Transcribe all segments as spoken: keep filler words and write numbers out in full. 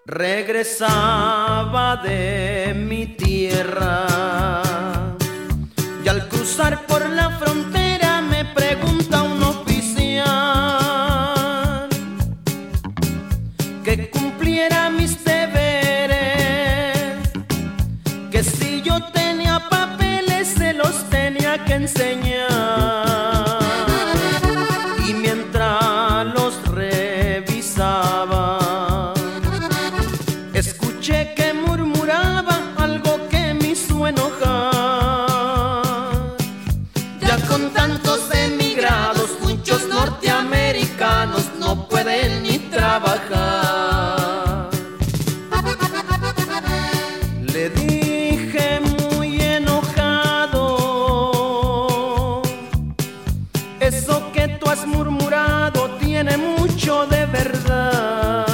Regresaba de mi tierra y al cruzar por la frontera me pregunta un oficial que cumpliera mis deberes, que si yo tenía papeles se los tenía que enseñar. Y mientras los revisaba escuché que murmuraba algo que me hizo enojar. Ya con tantos emigrados, muchos norteamericanos no pueden ni trabajar. Le dije muy enojado, eso que tú has murmurado tiene mucho de verdad.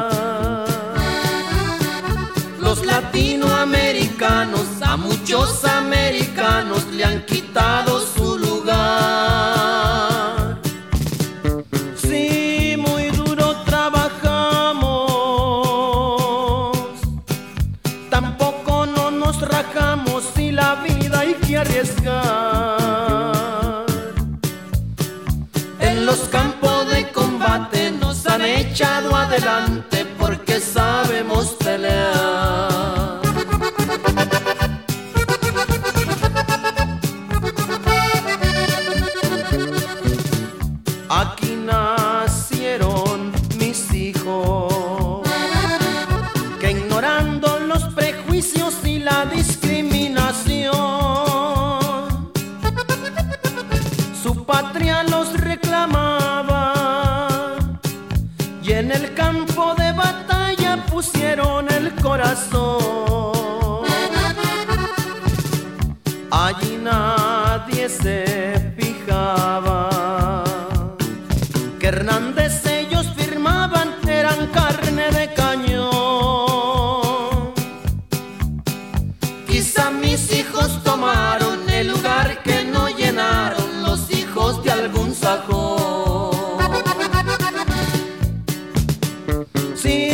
Los latinoamericanos a muchos americanos le han quitado su lugar. Sí, muy duro trabajamos, tampoco no nos rajamos y la vida hay que arriesgar. En los campos de combate nos han echado adelante porque sabemos pelear. Aquí nacieron mis hijos que ignorando los prejuicios y la discriminación su patria los reclamaba y en el campo de batalla pusieron el corazón. Allí nadie se fijaba que Hernández ellos firmaban, eran carne de cañón. Quizá mis hijos tomaron el lugar que no llenaron los hijos de algún sajón. Sí,